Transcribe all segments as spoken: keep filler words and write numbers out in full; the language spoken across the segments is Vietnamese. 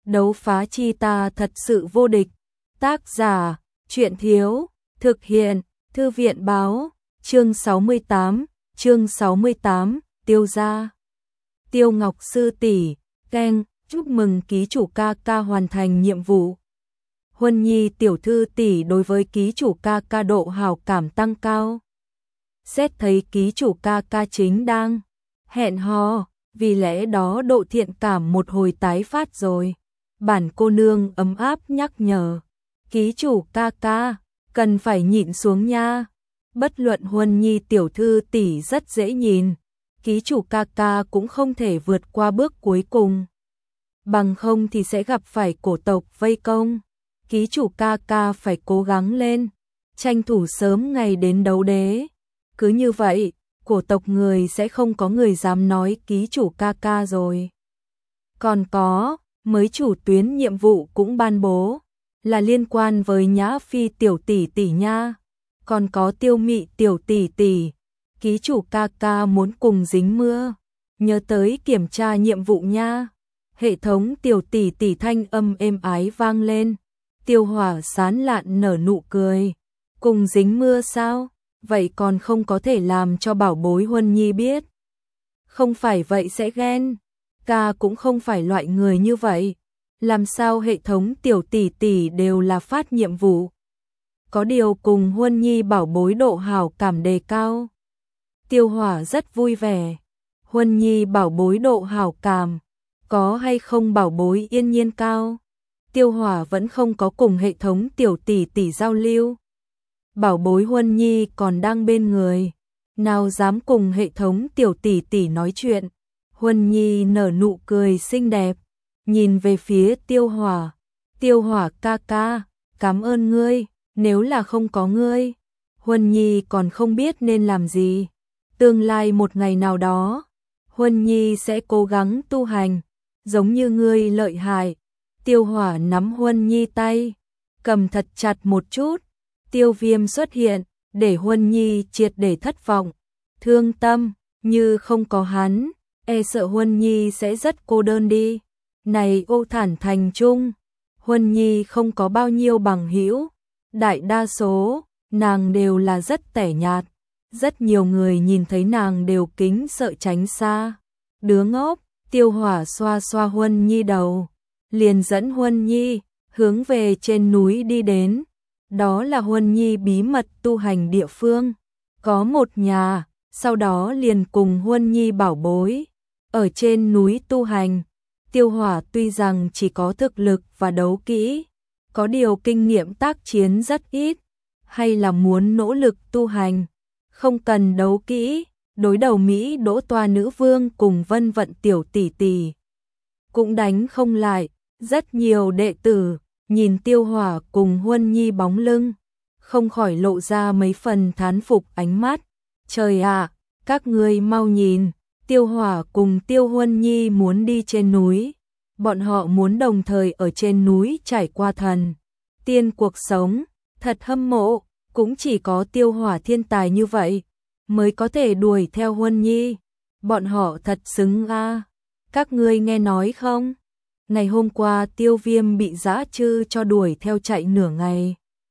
đấu phá chi ta thật sự vô địch. Tác giả, truyện thiếu, thực hiện, thư viện báo, chương sáu mươi tám, chương sáu mươi tám, Tiêu gia. Tiêu Ngọc sư tỷ, keng, chúc mừng ký chủ ca ca hoàn thành nhiệm vụ. Huân Nhi tiểu thư tỷ đối với ký chủ ca ca độ hảo cảm tăng cao. Xét thấy ký chủ ca ca chính đang hẹn hò, vì lẽ đó độ thiện cảm một hồi tái phát rồi. Bản cô nương ấm áp nhắc nhở, ký chủ ca ca, cần phải nhịn xuống nha. Bất luận Huân Nhi tiểu thư tỷ rất dễ nhìn, ký chủ ca ca cũng không thể vượt qua bước cuối cùng. Bằng không thì sẽ gặp phải cổ tộc vây công. Ký chủ ca ca phải cố gắng lên, tranh thủ sớm ngày đến đấu đế. Cứ như vậy, cổ tộc người sẽ không có người dám nói ký chủ ca ca rồi. Còn có, mới chủ tuyến nhiệm vụ cũng ban bố, là liên quan với Nhã Phi tiểu tỷ tỷ nha. Còn có Tiêu Mị tiểu tỷ tỷ, ký chủ ca ca muốn cùng dính mưa, nhớ tới kiểm tra nhiệm vụ nha. Hệ thống tiểu tỷ tỷ thanh âm êm ái vang lên. Tiêu Hỏa sán lạn nở nụ cười. Cùng dính mưa sao? Vậy còn không có thể làm cho bảo bối Huân Nhi biết. Không phải vậy sẽ ghen. Ca cũng không phải loại người như vậy. Làm sao hệ thống tiểu tỷ tỷ đều là phát nhiệm vụ. Có điều cùng Huân Nhi bảo bối độ hảo cảm đề cao. Tiêu Hỏa rất vui vẻ. Huân Nhi bảo bối độ hảo cảm, có hay không bảo bối Yên Nhiên cao? Tiêu Hỏa vẫn không có cùng hệ thống tiểu tỷ tỷ giao lưu. Bảo bối Huân Nhi còn đang bên người, nào dám cùng hệ thống tiểu tỷ tỷ nói chuyện. Huân Nhi nở nụ cười xinh đẹp, nhìn về phía Tiêu Hỏa. Tiêu Hỏa ca ca, cảm ơn ngươi, nếu là không có ngươi, Huân Nhi còn không biết nên làm gì. Tương lai một ngày nào đó, Huân Nhi sẽ cố gắng tu hành, giống như ngươi lợi hại. Tiêu Hỏa nắm Huân Nhi tay, cầm thật chặt một chút. Tiêu Viêm xuất hiện, để Huân Nhi triệt để thất vọng, thương tâm, như không có hắn, e sợ Huân Nhi sẽ rất cô đơn đi. Này Ô Thản Thành Trung, Huân Nhi không có bao nhiêu bằng hữu, đại đa số, nàng đều là rất tẻ nhạt. Rất nhiều người nhìn thấy nàng đều kính sợ tránh xa. Đứa ngốc, Tiêu Hỏa xoa xoa Huân Nhi đầu, liền dẫn Huân Nhi hướng về trên núi đi đến. Đó là Huân Nhi bí mật tu hành địa phương, có một nhà, sau đó liền cùng Huân Nhi bảo bối ở trên núi tu hành. Tiêu Hỏa tuy rằng chỉ có thực lực và đấu kỹ, có điều kinh nghiệm tác chiến rất ít, hay là muốn nỗ lực tu hành, không cần đấu kỹ, đối đầu Mỹ Đỗ Toa nữ vương cùng Vân Vận tiểu tỷ tỷ cũng đánh không lại. Rất nhiều đệ tử nhìn Tiêu Hỏa cùng Huân Nhi bóng lưng, không khỏi lộ ra mấy phần thán phục ánh mắt. Trời ạ, các ngươi mau nhìn, Tiêu Hỏa cùng Tiêu Huân Nhi muốn đi trên núi. Bọn họ muốn đồng thời ở trên núi trải qua thần tiên cuộc sống, thật hâm mộ. Cũng chỉ có Tiêu Hỏa thiên tài như vậy mới có thể đuổi theo Huân Nhi. Bọn họ thật xứng a. Các ngươi nghe nói không? Ngày hôm qua Tiêu Viêm bị dã trư cho đuổi theo chạy nửa ngày.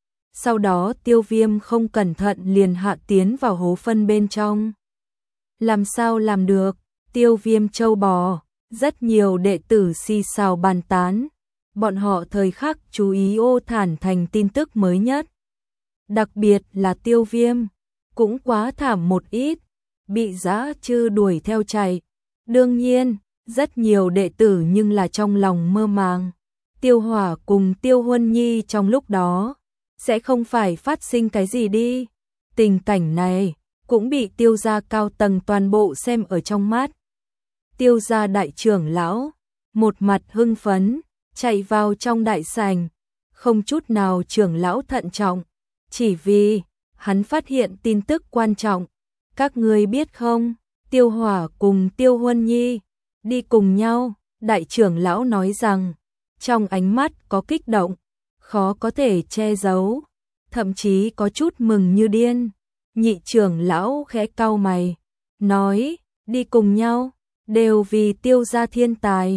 Sau đó Tiêu Viêm không cẩn thận liền hạ tiến vào hố phân bên trong. Làm sao làm được? Tiêu Viêm trâu bò. Rất nhiều đệ tử xì xào bàn tán. Bọn họ thời khắc chú ý Ô Thản Thành tin tức mới nhất. Đặc biệt là Tiêu Viêm, cũng quá thảm một ít, bị dã trư đuổi theo chạy. Đương nhiên, rất nhiều đệ tử nhưng là trong lòng mơ màng. Tiêu Hỏa cùng Tiêu Huân Nhi trong lúc đó, sẽ không phải phát sinh cái gì đi. Tình cảnh này, cũng bị Tiêu gia cao tầng toàn bộ xem ở trong mắt. Tiêu gia đại trưởng lão, một mặt hưng phấn, chạy vào trong đại sảnh, không chút nào trưởng lão thận trọng. Chỉ vì, hắn phát hiện tin tức quan trọng. Các ngươi biết không, Tiêu Hỏa cùng Tiêu Huân Nhi đi cùng nhau. Đại trưởng lão nói rằng, trong ánh mắt có kích động, khó có thể che giấu, thậm chí có chút mừng như điên. Nhị trưởng lão khẽ cau mày, nói, đi cùng nhau, đều vì Tiêu gia thiên tài.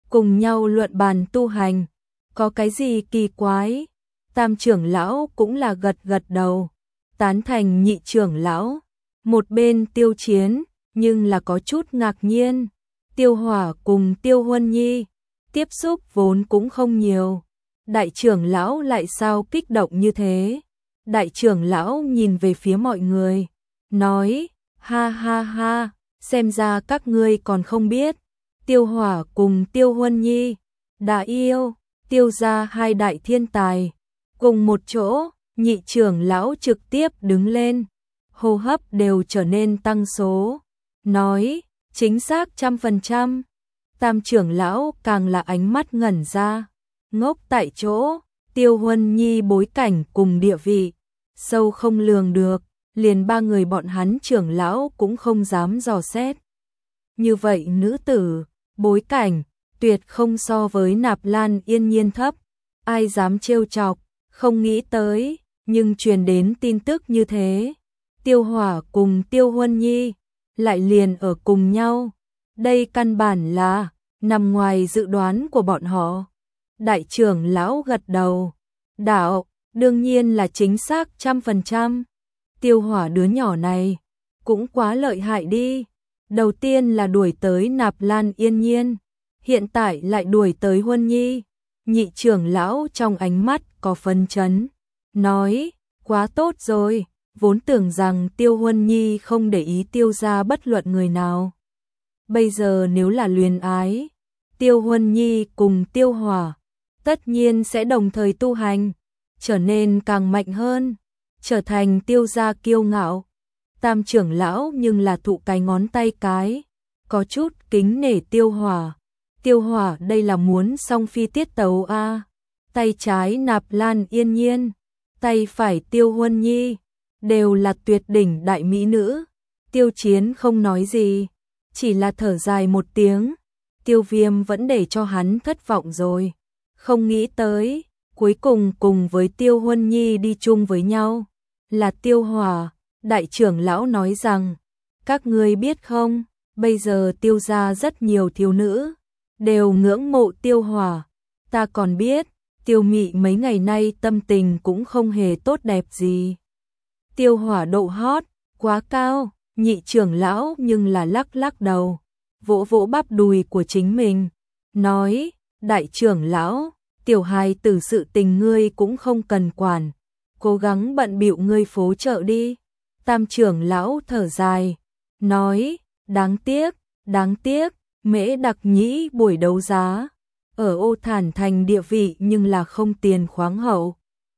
cùng nhau luận bàn tu hành, có cái gì kỳ quái? Tam trưởng lão cũng là gật gật đầu, tán thành nhị trưởng lão. Một bên Tiêu Chiến, nhưng là có chút ngạc nhiên. Tiêu Hỏa cùng Tiêu Huân Nhi, tiếp xúc vốn cũng không nhiều. Đại trưởng lão lại sao kích động như thế? Đại trưởng lão nhìn về phía mọi người, nói, ha ha ha, xem ra các ngươi còn không biết. Tiêu Hỏa cùng Tiêu Huân Nhi, đã yêu, Tiêu gia hai đại thiên tài. Cùng một chỗ, nhị trưởng lão trực tiếp đứng lên, hô hấp đều trở nên tăng số, nói, chính xác trăm phần trăm. Tam trưởng lão càng là ánh mắt ngẩn ra, ngốc tại chỗ. Tiêu Huân Nhi bối cảnh cùng địa vị, sâu không lường được, liền ba người bọn hắn trưởng lão cũng không dám dò xét. Như vậy nữ tử, bối cảnh, tuyệt không so với Nạp Lan Yên Nhiên thấp, ai dám trêu chọc, không nghĩ tới, nhưng truyền đến tin tức như thế. Tiêu Hỏa cùng Tiêu Huân Nhi, lại liền ở cùng nhau, đây căn bản là, nằm ngoài dự đoán của bọn họ. Đại trưởng lão gật đầu, đạo, đương nhiên là chính xác trăm phần trăm. Tiêu Hỏa đứa nhỏ này, cũng quá lợi hại đi. Đầu tiên là đuổi tới Nạp Lan Yên Nhiên, hiện tại lại đuổi tới Huân Nhi. Nhị trưởng lão trong ánh mắt có phấn chấn, nói, quá tốt rồi, vốn tưởng rằng Tiêu Huân Nhi không để ý Tiêu gia bất luận người nào. Bây giờ nếu là luyến ái, Tiêu Huân Nhi cùng Tiêu Hỏa, tất nhiên sẽ đồng thời tu hành, trở nên càng mạnh hơn, trở thành Tiêu gia kiêu ngạo. Tam trưởng lão nhưng là thụ cái ngón tay cái, có chút kính nể Tiêu Hỏa. Tiêu Hỏa đây là muốn song phi tiết tấu a. À. Tay trái Nạp Lan Yên Nhiên, tay phải Tiêu Huân Nhi, đều là tuyệt đỉnh đại mỹ nữ. Tiêu Chiến không nói gì, chỉ là thở dài một tiếng. Tiêu Viêm vẫn để cho hắn thất vọng rồi, không nghĩ tới, cuối cùng cùng với Tiêu Huân Nhi đi chung với nhau, là Tiêu Hỏa. Đại trưởng lão nói rằng, các ngươi biết không, bây giờ Tiêu gia rất nhiều thiếu nữ, đều ngưỡng mộ Tiêu Hỏa. Ta còn biết, Tiêu Mị mấy ngày nay tâm tình cũng không hề tốt đẹp gì. Tiêu Hỏa độ hot, quá cao. Nhị trưởng lão nhưng là lắc lắc đầu, vỗ vỗ bắp đùi của chính mình, nói, đại trưởng lão, tiểu hài tử sự tình ngươi cũng không cần quản, cố gắng bận bịu ngươi phố chợ đi. Tam trưởng lão thở dài, nói, đáng tiếc, đáng tiếc, Mễ Đặc Nhĩ buổi đấu giá, ở Ô Thản Thành địa vị nhưng là không tiền khoáng hậu.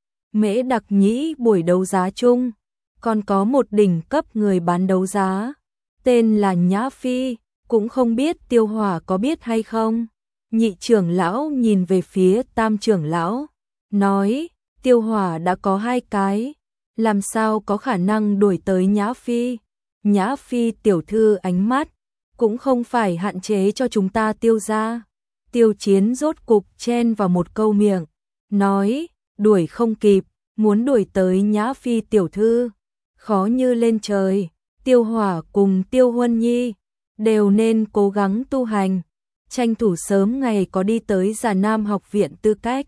Mễ Đặc Nhĩ buổi đấu giá chung, còn có một đỉnh cấp người bán đấu giá, tên là Nhã Phi, cũng không biết Tiêu Hỏa có biết hay không. Nhị trưởng lão nhìn về phía tam trưởng lão, nói, Tiêu Hỏa đã có hai cái, làm sao có khả năng đuổi tới Nhã Phi. Nhã Phi tiểu thư ánh mắt, cũng không phải hạn chế cho chúng ta Tiêu gia. Tiêu Chiến rốt cục chen vào một câu miệng, nói, đuổi không kịp, muốn đuổi tới Nhã Phi tiểu thư, khó như lên trời. Tiêu Hỏa cùng Tiêu Huân Nhi đều nên cố gắng tu hành, tranh thủ sớm ngày có đi tới Già Nam học viện tư cách.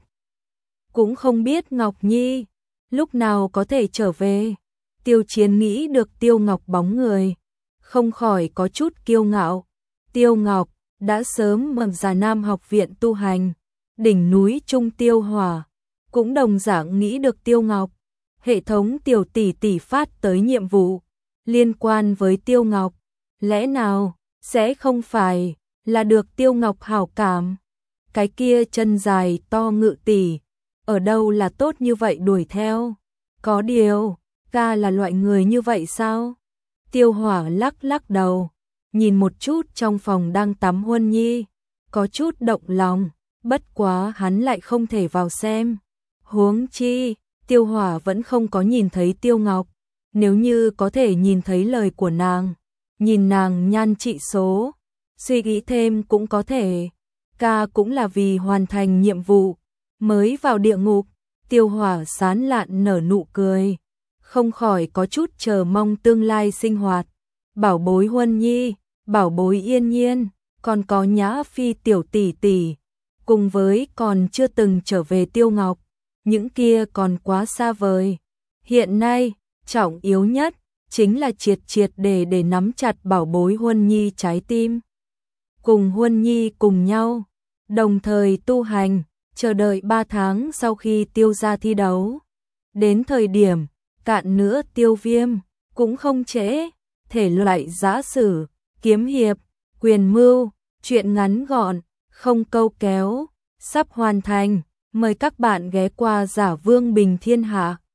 Cũng không biết Ngọc Nhi lúc nào có thể trở về. Tiêu Chiến nghĩ được Tiêu Ngọc bóng người, không khỏi có chút kiêu ngạo. Tiêu Ngọc đã sớm mầm Già Nam học viện tu hành, đỉnh núi Trung Tiêu Hỏa cũng đồng dạng nghĩ được Tiêu Ngọc. Hệ thống tiểu tỷ tỷ phát tới nhiệm vụ liên quan với Tiêu Ngọc, lẽ nào sẽ không phải là được Tiêu Ngọc hảo cảm? Cái kia chân dài to ngự tỷ, ở đâu là tốt như vậy đuổi theo? Có điều, ca là loại người như vậy sao? Tiêu Hỏa lắc lắc đầu, nhìn một chút trong phòng đang tắm Huân Nhi, có chút động lòng, bất quá hắn lại không thể vào xem. Huống chi, Tiêu Hỏa vẫn không có nhìn thấy Tiêu Ngọc, nếu như có thể nhìn thấy lời của nàng, nhìn nàng nhan trị số, suy nghĩ thêm cũng có thể. Ca cũng là vì hoàn thành nhiệm vụ mới vào địa ngục. Tiêu Hỏa sán lạn nở nụ cười, không khỏi có chút chờ mong tương lai sinh hoạt. Bảo bối Huân Nhi, bảo bối Yên Nhiên, còn có Nhã Phi tiểu tỷ tỷ, cùng với còn chưa từng trở về Tiêu Ngọc, những kia còn quá xa vời. Hiện nay, trọng yếu nhất chính là triệt triệt để để nắm chặt bảo bối Huân Nhi trái tim. Cùng Huân Nhi cùng nhau, đồng thời tu hành, chờ đợi ba tháng sau khi Tiêu gia thi đấu. Đến thời điểm, cạn nữa Tiêu Viêm, cũng không trễ, thể loại giã sử, kiếm hiệp, quyền mưu, truyện ngắn gọn, không câu kéo, sắp hoàn thành. Mời các bạn ghé qua Giả Vương Bình Thiên Hạ.